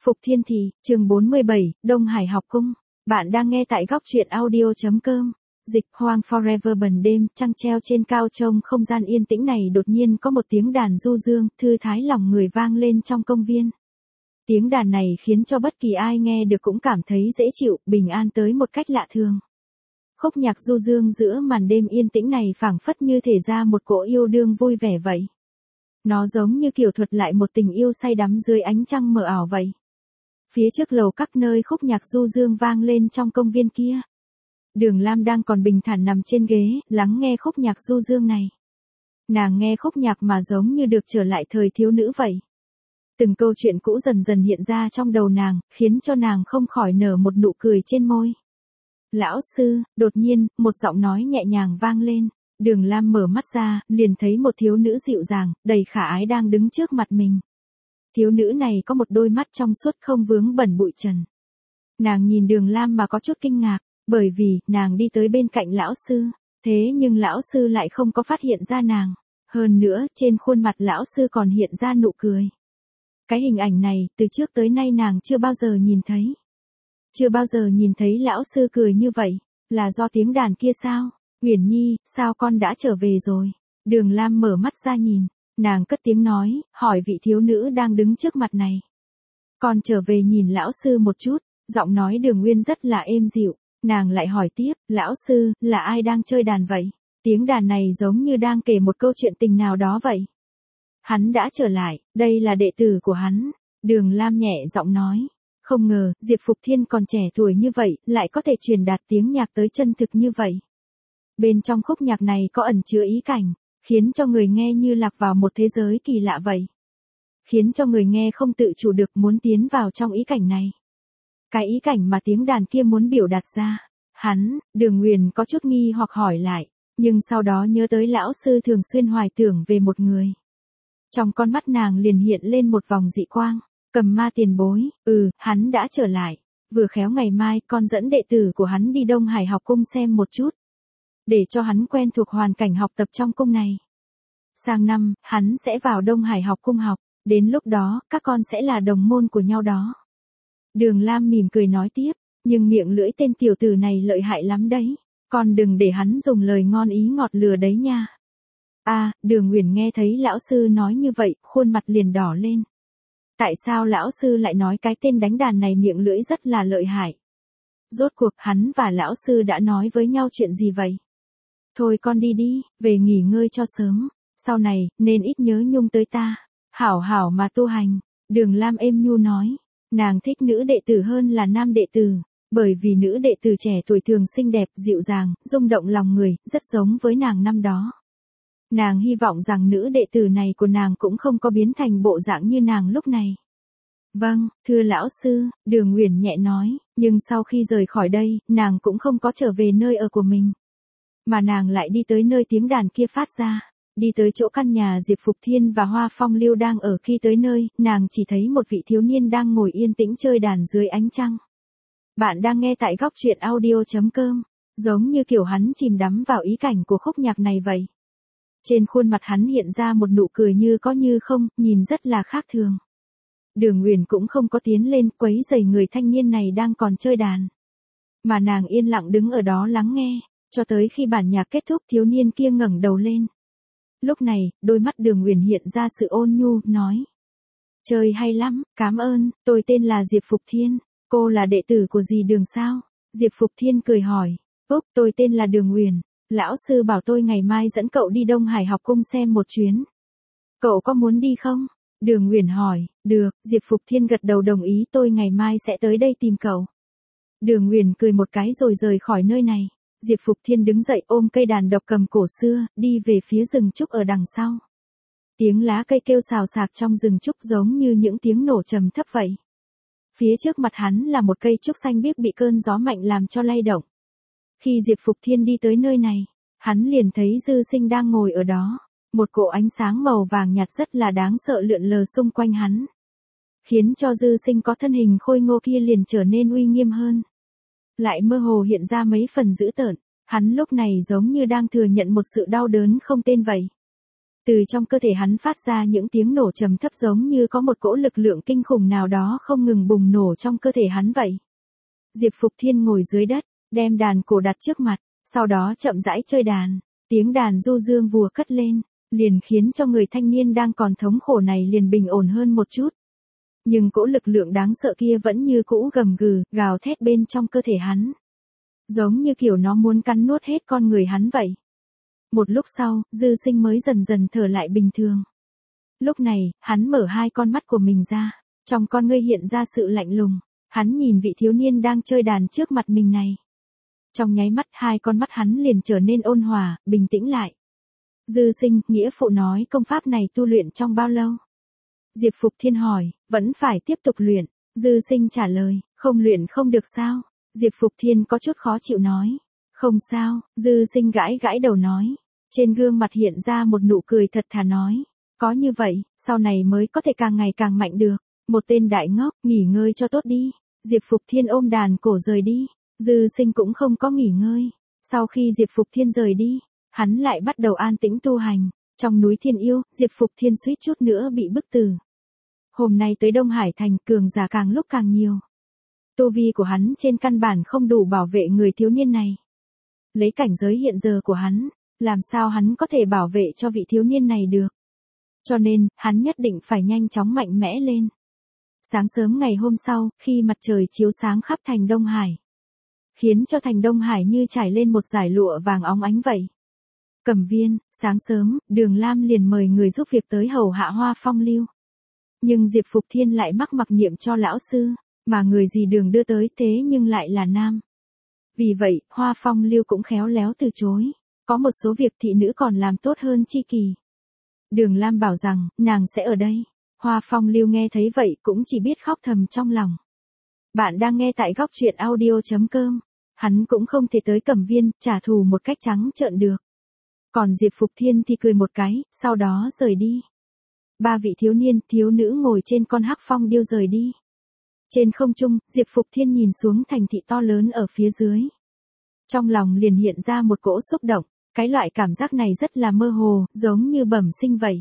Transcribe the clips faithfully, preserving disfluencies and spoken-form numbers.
Phục Thiên Thị, chương bốn mươi bảy, Đông Hải học cung. Bạn đang nghe tại góc truyện audio.com. Dịch hoang forever bần đêm, trăng treo trên cao trông không gian yên tĩnh này đột nhiên có một tiếng đàn du dương, thư thái lòng người vang lên trong công viên. Tiếng đàn này khiến cho bất kỳ ai nghe được cũng cảm thấy dễ chịu, bình an tới một cách lạ thường. Khúc nhạc du dương giữa màn đêm yên tĩnh này phảng phất như thể ra một cỗ yêu đương vui vẻ vậy. Nó giống như kiểu thuật lại một tình yêu say đắm dưới ánh trăng mờ ảo vậy. Phía trước lầu các nơi khúc nhạc du dương vang lên trong công viên kia. Đường Lam đang còn bình thản nằm trên ghế, lắng nghe khúc nhạc du dương này. Nàng nghe khúc nhạc mà giống như được trở lại thời thiếu nữ vậy. Từng câu chuyện cũ dần dần hiện ra trong đầu nàng, khiến cho nàng không khỏi nở một nụ cười trên môi. Lão sư, đột nhiên, một giọng nói nhẹ nhàng vang lên. Đường Lam mở mắt ra, liền thấy một thiếu nữ dịu dàng, đầy khả ái đang đứng trước mặt mình. Thiếu nữ này có một đôi mắt trong suốt không vướng bẩn bụi trần. Nàng nhìn Đường Lam mà có chút kinh ngạc, bởi vì, nàng đi tới bên cạnh lão sư. Thế nhưng lão sư lại không có phát hiện ra nàng. Hơn nữa, trên khuôn mặt lão sư còn hiện ra nụ cười. Cái hình ảnh này, từ trước tới nay nàng chưa bao giờ nhìn thấy. Chưa bao giờ nhìn thấy lão sư cười như vậy, là do tiếng đàn kia sao? Uyển Nhi, sao con đã trở về rồi? Đường Lam mở mắt ra nhìn, nàng cất tiếng nói, hỏi vị thiếu nữ đang đứng trước mặt này. Con trở về nhìn lão sư một chút, giọng nói Đường Nguyên rất là êm dịu, nàng lại hỏi tiếp, lão sư, là ai đang chơi đàn vậy? Tiếng đàn này giống như đang kể một câu chuyện tình nào đó vậy. Hắn đã trở lại, đây là đệ tử của hắn. Đường Lam nhẹ giọng nói, không ngờ, Diệp Phục Thiên còn trẻ tuổi như vậy, lại có thể truyền đạt tiếng nhạc tới chân thực như vậy. Bên trong khúc nhạc này có ẩn chứa ý cảnh, khiến cho người nghe như lạc vào một thế giới kỳ lạ vậy. Khiến cho người nghe không tự chủ được muốn tiến vào trong ý cảnh này. Cái ý cảnh mà tiếng đàn kia muốn biểu đạt ra. Hắn, Đường Nguyền có chút nghi hoặc hỏi lại, nhưng sau đó nhớ tới lão sư thường xuyên hoài tưởng về một người. Trong con mắt nàng liền hiện lên một vòng dị quang, Cầm Ma tiền bối, ừ, hắn đã trở lại. Vừa khéo ngày mai con dẫn đệ tử của hắn đi Đông Hải học cung xem một chút. Để cho hắn quen thuộc hoàn cảnh học tập trong cung này. Sang năm, hắn sẽ vào Đông Hải học cung học, đến lúc đó, các con sẽ là đồng môn của nhau đó. Đường Lam mỉm cười nói tiếp, nhưng miệng lưỡi tên tiểu tử này lợi hại lắm đấy, con đừng để hắn dùng lời ngon ý ngọt lừa đấy nha. À, Đường Uyển nghe thấy lão sư nói như vậy, khuôn mặt liền đỏ lên. Tại sao lão sư lại nói cái tên đánh đàn này miệng lưỡi rất là lợi hại? Rốt cuộc hắn và lão sư đã nói với nhau chuyện gì vậy? Thôi con đi đi, về nghỉ ngơi cho sớm, sau này, nên ít nhớ nhung tới ta. Hảo hảo mà tu hành, Đường Lam êm nhu nói, nàng thích nữ đệ tử hơn là nam đệ tử, bởi vì nữ đệ tử trẻ tuổi thường xinh đẹp, dịu dàng, rung động lòng người, rất giống với nàng năm đó. Nàng hy vọng rằng nữ đệ tử này của nàng cũng không có biến thành bộ dạng như nàng lúc này. Vâng, thưa lão sư, Đường Uyển nhẹ nói, nhưng sau khi rời khỏi đây, nàng cũng không có trở về nơi ở của mình. Mà nàng lại đi tới nơi tiếng đàn kia phát ra, đi tới chỗ căn nhà Diệp Phục Thiên và Hoa Phong Lưu đang ở. Khi tới nơi, nàng chỉ thấy một vị thiếu niên đang ngồi yên tĩnh chơi đàn dưới ánh trăng. Bạn đang nghe tại góc truyện audio.com, giống như kiểu hắn chìm đắm vào ý cảnh của khúc nhạc này vậy. Trên khuôn mặt hắn hiện ra một nụ cười như có như không, nhìn rất là khác thường. Đường Uyển cũng không có tiến lên quấy rầy người thanh niên này đang còn chơi đàn. Mà nàng yên lặng đứng ở đó lắng nghe, cho tới khi bản nhạc kết thúc thiếu niên kia ngẩng đầu lên. Lúc này, đôi mắt Đường Uyển hiện ra sự ôn nhu, nói. Chơi hay lắm, cảm ơn, tôi tên là Diệp Phục Thiên, cô là đệ tử của dì Đường sao? Diệp Phục Thiên cười hỏi, úp, tôi tên là Đường Uyển, lão sư bảo tôi ngày mai dẫn cậu đi Đông Hải học cung xem một chuyến. Cậu có muốn đi không? Đường Uyển hỏi, được, Diệp Phục Thiên gật đầu đồng ý, tôi ngày mai sẽ tới đây tìm cậu. Đường Uyển cười một cái rồi rời khỏi nơi này. Diệp Phục Thiên đứng dậy ôm cây đàn độc cầm cổ xưa, đi về phía rừng trúc ở đằng sau. Tiếng lá cây kêu xào xạc trong rừng trúc giống như những tiếng nổ trầm thấp vậy. Phía trước mặt hắn là một cây trúc xanh biếc bị cơn gió mạnh làm cho lay động. Khi Diệp Phục Thiên đi tới nơi này, hắn liền thấy Dư Sinh đang ngồi ở đó. Một cỗ ánh sáng màu vàng nhạt rất là đáng sợ lượn lờ xung quanh hắn. Khiến cho Dư Sinh có thân hình khôi ngô kia liền trở nên uy nghiêm hơn. Lại mơ hồ hiện ra mấy phần dữ tợn, hắn lúc này giống như đang thừa nhận một sự đau đớn không tên vậy. Từ trong cơ thể hắn phát ra những tiếng nổ trầm thấp giống như có một cỗ lực lượng kinh khủng nào đó không ngừng bùng nổ trong cơ thể hắn vậy. Diệp Phục Thiên ngồi dưới đất, đem đàn cổ đặt trước mặt, sau đó chậm rãi chơi đàn, tiếng đàn du dương vùa cất lên, liền khiến cho người thanh niên đang còn thống khổ này liền bình ổn hơn một chút. Nhưng cỗ lực lượng đáng sợ kia vẫn như cũ gầm gừ, gào thét bên trong cơ thể hắn. Giống như kiểu nó muốn cắn nuốt hết con người hắn vậy. Một lúc sau, Dư Sinh mới dần dần thở lại bình thường. Lúc này, hắn mở hai con mắt của mình ra, trong con ngươi hiện ra sự lạnh lùng, hắn nhìn vị thiếu niên đang chơi đàn trước mặt mình này. Trong nháy mắt hai con mắt hắn liền trở nên ôn hòa, bình tĩnh lại. Dư Sinh, nghĩa phụ nói công pháp này tu luyện trong bao lâu? Diệp Phục Thiên hỏi, vẫn phải tiếp tục luyện. Dư Sinh trả lời, không luyện không được sao? Diệp Phục Thiên có chút khó chịu nói. Không sao, Dư Sinh gãi gãi đầu nói. Trên gương mặt hiện ra một nụ cười thật thà nói. Có như vậy, sau này mới có thể càng ngày càng mạnh được. Một tên đại ngốc, nghỉ ngơi cho tốt đi. Diệp Phục Thiên ôm đàn cổ rời đi. Dư Sinh cũng không có nghỉ ngơi. Sau khi Diệp Phục Thiên rời đi, hắn lại bắt đầu an tĩnh tu hành. Trong núi Thiên Yêu, Diệp Phục Thiên suýt chút nữa bị bức tử. Hôm nay tới Đông Hải Thành, cường giả càng lúc càng nhiều. Tu vi của hắn trên căn bản không đủ bảo vệ người thiếu niên này. Lấy cảnh giới hiện giờ của hắn, làm sao hắn có thể bảo vệ cho vị thiếu niên này được. Cho nên, hắn nhất định phải nhanh chóng mạnh mẽ lên. Sáng sớm ngày hôm sau, khi mặt trời chiếu sáng khắp thành Đông Hải, khiến cho thành Đông Hải như trải lên một dải lụa vàng óng ánh vậy. Cẩm Viên, sáng sớm, Đường Lam liền mời người giúp việc tới hầu hạ Hoa Phong Lưu. Nhưng Diệp Phục Thiên lại mắc mặc niệm cho lão sư, mà người gì Đường đưa tới thế nhưng lại là nam. Vì vậy, Hoa Phong Lưu cũng khéo léo từ chối. Có một số việc thị nữ còn làm tốt hơn chi kỳ. Đường Lam bảo rằng, nàng sẽ ở đây. Hoa Phong Lưu nghe thấy vậy cũng chỉ biết khóc thầm trong lòng. Bạn đang nghe tại góc truyện audio chấm com. Hắn cũng không thể tới Cẩm Viên, trả thù một cách trắng trợn được. Còn Diệp Phục Thiên thì cười một cái, sau đó rời đi. Ba vị thiếu niên, thiếu nữ ngồi trên con hắc phong điêu rời đi. Trên không trung, Diệp Phục Thiên nhìn xuống thành thị to lớn ở phía dưới. Trong lòng liền hiện ra một cỗ xúc động, cái loại cảm giác này rất là mơ hồ, giống như bẩm sinh vậy.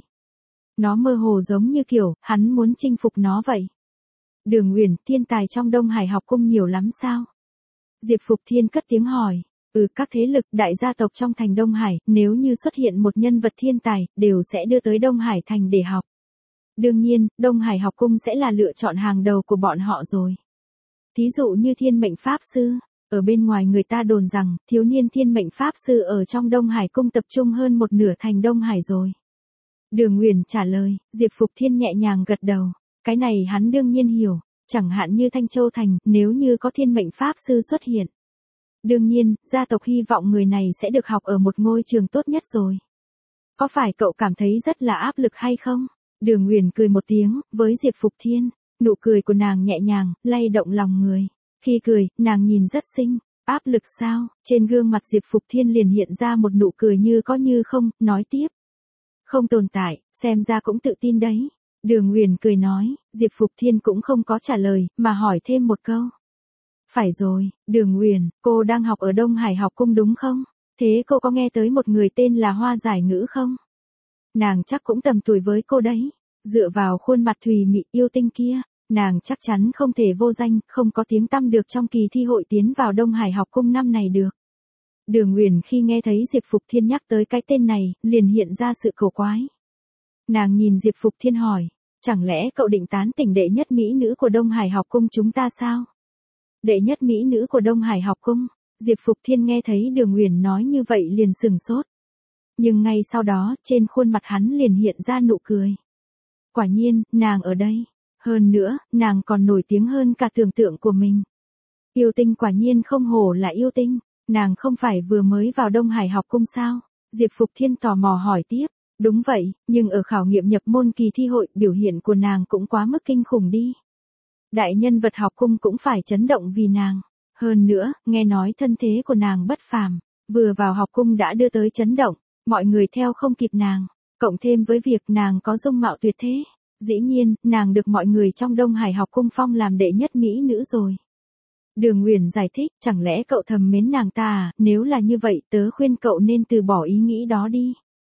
Nó mơ hồ giống như kiểu, hắn muốn chinh phục nó vậy. Đường Uyển, thiên tài trong Đông Hải học cung nhiều lắm sao? Diệp Phục Thiên cất tiếng hỏi. Ừ, các thế lực đại gia tộc trong thành Đông Hải, nếu như xuất hiện một nhân vật thiên tài, đều sẽ đưa tới Đông Hải thành để học. Đương nhiên, Đông Hải học cung sẽ là lựa chọn hàng đầu của bọn họ rồi. Thí dụ như Thiên Mệnh Pháp Sư, ở bên ngoài người ta đồn rằng, thiếu niên Thiên Mệnh Pháp Sư ở trong Đông Hải cung tập trung hơn một nửa thành Đông Hải rồi. Đường Uyển trả lời, Diệp Phục Thiên nhẹ nhàng gật đầu. Cái này hắn đương nhiên hiểu, chẳng hạn như Thanh Châu Thành, nếu như có Thiên Mệnh Pháp Sư xuất hiện. Đương nhiên, gia tộc hy vọng người này sẽ được học ở một ngôi trường tốt nhất rồi. Có phải cậu cảm thấy rất là áp lực hay không? Đường Uyển cười một tiếng, với Diệp Phục Thiên, nụ cười của nàng nhẹ nhàng, lay động lòng người. Khi cười, nàng nhìn rất xinh. Áp lực sao? Trên gương mặt Diệp Phục Thiên liền hiện ra một nụ cười như có như không, nói tiếp. Không tồn tại, xem ra cũng tự tin đấy. Đường Uyển cười nói, Diệp Phục Thiên cũng không có trả lời, mà hỏi thêm một câu. Phải rồi, Đường Uyển, cô đang học ở Đông Hải học cung đúng không? Thế cô có nghe tới một người tên là Hoa Giải Ngữ không? Nàng chắc cũng tầm tuổi với cô đấy. Dựa vào khuôn mặt thùy mị yêu tinh kia, nàng chắc chắn không thể vô danh, không có tiếng tăm được trong kỳ thi hội tiến vào Đông Hải học cung năm này được. Đường Uyển khi nghe thấy Diệp Phục Thiên nhắc tới cái tên này, liền hiện ra sự cổ quái. Nàng nhìn Diệp Phục Thiên hỏi, chẳng lẽ cậu định tán tỉnh đệ nhất mỹ nữ của Đông Hải học cung chúng ta sao? Đệ nhất mỹ nữ của Đông Hải học cung? Diệp Phục Thiên nghe thấy Đường Uyển nói như vậy liền sừng sốt. Nhưng ngay sau đó, trên khuôn mặt hắn liền hiện ra nụ cười. Quả nhiên, nàng ở đây. Hơn nữa, nàng còn nổi tiếng hơn cả tưởng tượng của mình. Yêu tinh quả nhiên không hổ là yêu tinh. Nàng không phải vừa mới vào Đông Hải học cung sao? Diệp Phục Thiên tò mò hỏi tiếp. Đúng vậy, nhưng ở khảo nghiệm nhập môn kỳ thi hội, biểu hiện của nàng cũng quá mức kinh khủng đi. Đại nhân vật học cung cũng phải chấn động vì nàng. Hơn nữa, nghe nói thân thế của nàng bất phàm, vừa vào học cung đã đưa tới chấn động, mọi người theo không kịp nàng, cộng thêm với việc nàng có dung mạo tuyệt thế. Dĩ nhiên, nàng được mọi người trong Đông Hải học cung phong làm đệ nhất mỹ nữ rồi. Đường Uyển giải thích, chẳng lẽ cậu thầm mến nàng ta à, nếu là như vậy tớ khuyên cậu nên từ bỏ ý nghĩ đó đi.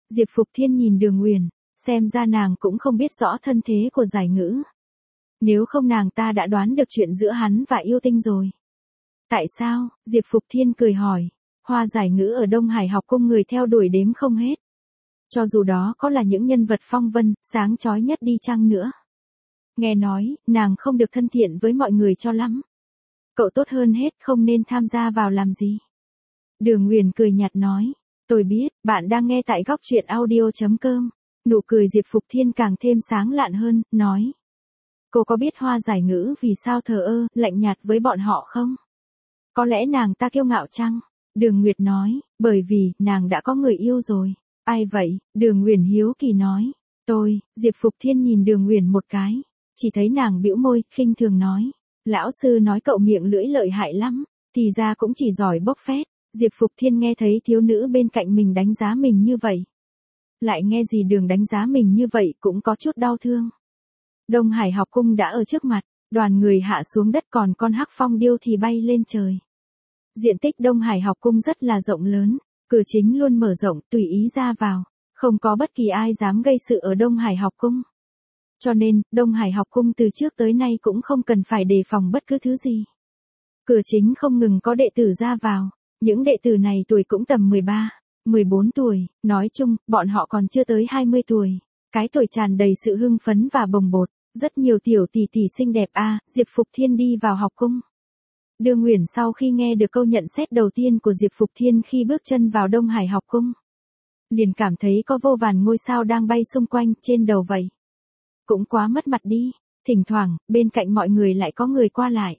Diệp Phục Thiên nhìn Đường Uyển, xem ra nàng cũng không biết rõ thân thế của Giải Ngữ. Nếu không nàng ta đã đoán được chuyện giữa hắn và Yêu Tinh rồi. Tại sao? Diệp Phục Thiên cười hỏi. Hoa Giải Ngữ ở Đông Hải học cung người theo đuổi đếm không hết. Cho dù đó có là những nhân vật phong vân, sáng chói nhất đi chăng nữa. Nghe nói, nàng không được thân thiện với mọi người cho lắm. Cậu tốt hơn hết không nên tham gia vào làm gì. Đường Uyển cười nhạt nói. Tôi biết, bạn đang nghe tại góc truyện audio.com. Nụ cười Diệp Phục Thiên càng thêm sáng lạn hơn, nói. Cô có biết Hoa Giải Ngữ vì sao thờ ơ, lạnh nhạt với bọn họ không? Có lẽ nàng ta kiêu ngạo chăng? Đường Nguyệt nói, bởi vì, nàng đã có người yêu rồi. Ai vậy? Đường Uyển hiếu kỳ nói. Tôi, Diệp Phục Thiên nhìn Đường Uyển một cái. Chỉ thấy nàng bĩu môi, khinh thường nói. Lão sư nói cậu miệng lưỡi lợi hại lắm, thì ra cũng chỉ giỏi bốc phét. Diệp Phục Thiên nghe thấy thiếu nữ bên cạnh mình đánh giá mình như vậy. Lại nghe gì Đường đánh giá mình như vậy cũng có chút đau thương. Đông Hải học cung đã ở trước mặt, đoàn người hạ xuống đất còn con hắc phong điêu thì bay lên trời. Diện tích Đông Hải học cung rất là rộng lớn, cửa chính luôn mở rộng tùy ý ra vào, không có bất kỳ ai dám gây sự ở Đông Hải học cung. Cho nên, Đông Hải học cung từ trước tới nay cũng không cần phải đề phòng bất cứ thứ gì. Cửa chính không ngừng có đệ tử ra vào, những đệ tử này tuổi cũng tầm mười ba, mười bốn tuổi, nói chung, bọn họ còn chưa tới hai mươi tuổi. Cái tuổi tràn đầy sự hưng phấn và bồng bột, rất nhiều tiểu tỷ tỷ xinh đẹp a. Diệp Phục Thiên đi vào học cung. Đường Uyển sau khi nghe được câu nhận xét đầu tiên của Diệp Phục Thiên khi bước chân vào Đông Hải học cung, liền cảm thấy có vô vàn ngôi sao đang bay xung quanh trên đầu vậy. Cũng quá mất mặt đi, thỉnh thoảng, bên cạnh mọi người lại có người qua lại.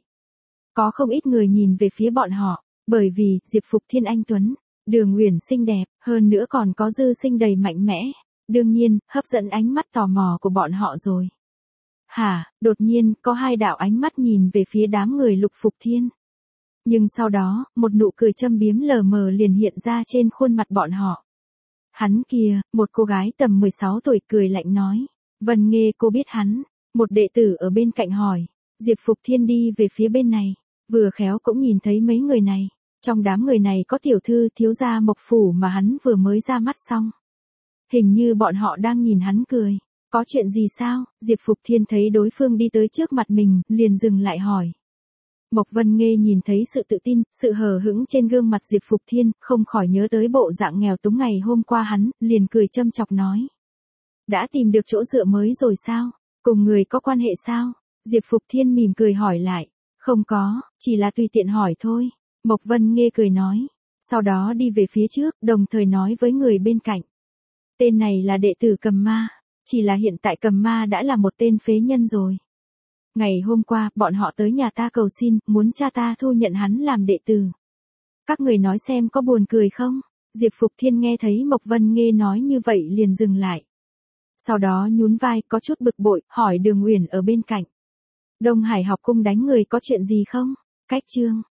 Có không ít người nhìn về phía bọn họ, bởi vì, Diệp Phục Thiên anh tuấn, Đường Uyển xinh đẹp, hơn nữa còn có dư sinh đầy mạnh mẽ, đương nhiên, hấp dẫn ánh mắt tò mò của bọn họ rồi. Hả, đột nhiên, có hai đạo ánh mắt nhìn về phía đám người Lục Phục Thiên. Nhưng sau đó, một nụ cười châm biếm lờ mờ liền hiện ra trên khuôn mặt bọn họ. Hắn kia, một cô gái tầm mười sáu tuổi cười lạnh nói. Vân Nghê cô biết hắn. Một đệ tử ở bên cạnh hỏi. Diệp Phục Thiên đi về phía bên này, vừa khéo cũng nhìn thấy mấy người này. Trong đám người này có tiểu thư thiếu gia Mộc Phủ mà hắn vừa mới ra mắt xong. Hình như bọn họ đang nhìn hắn cười. Có chuyện gì sao? Diệp Phục Thiên thấy đối phương đi tới trước mặt mình, liền dừng lại hỏi. Mộc Vân Nghê nhìn thấy sự tự tin, sự hờ hững trên gương mặt Diệp Phục Thiên, không khỏi nhớ tới bộ dạng nghèo túng ngày hôm qua hắn, liền cười châm chọc nói. Đã tìm được chỗ dựa mới rồi sao? Cùng người có quan hệ sao? Diệp Phục Thiên mỉm cười hỏi lại. Không có, chỉ là tùy tiện hỏi thôi. Mộc Vân Nghê cười nói. Sau đó đi về phía trước, đồng thời nói với người bên cạnh. Tên này là đệ tử Cầm Ma. Chỉ là hiện tại Cầm Ma đã là một tên phế nhân rồi. Ngày hôm qua, bọn họ tới nhà ta cầu xin, muốn cha ta thu nhận hắn làm đệ tử. Các người nói xem có buồn cười không? Diệp Phục Thiên nghe thấy Mộc Vân Nghê nói như vậy liền dừng lại. Sau đó nhún vai, có chút bực bội, hỏi Đường Uyển ở bên cạnh. Đông Hải học cung đánh người có chuyện gì không? Cách chương.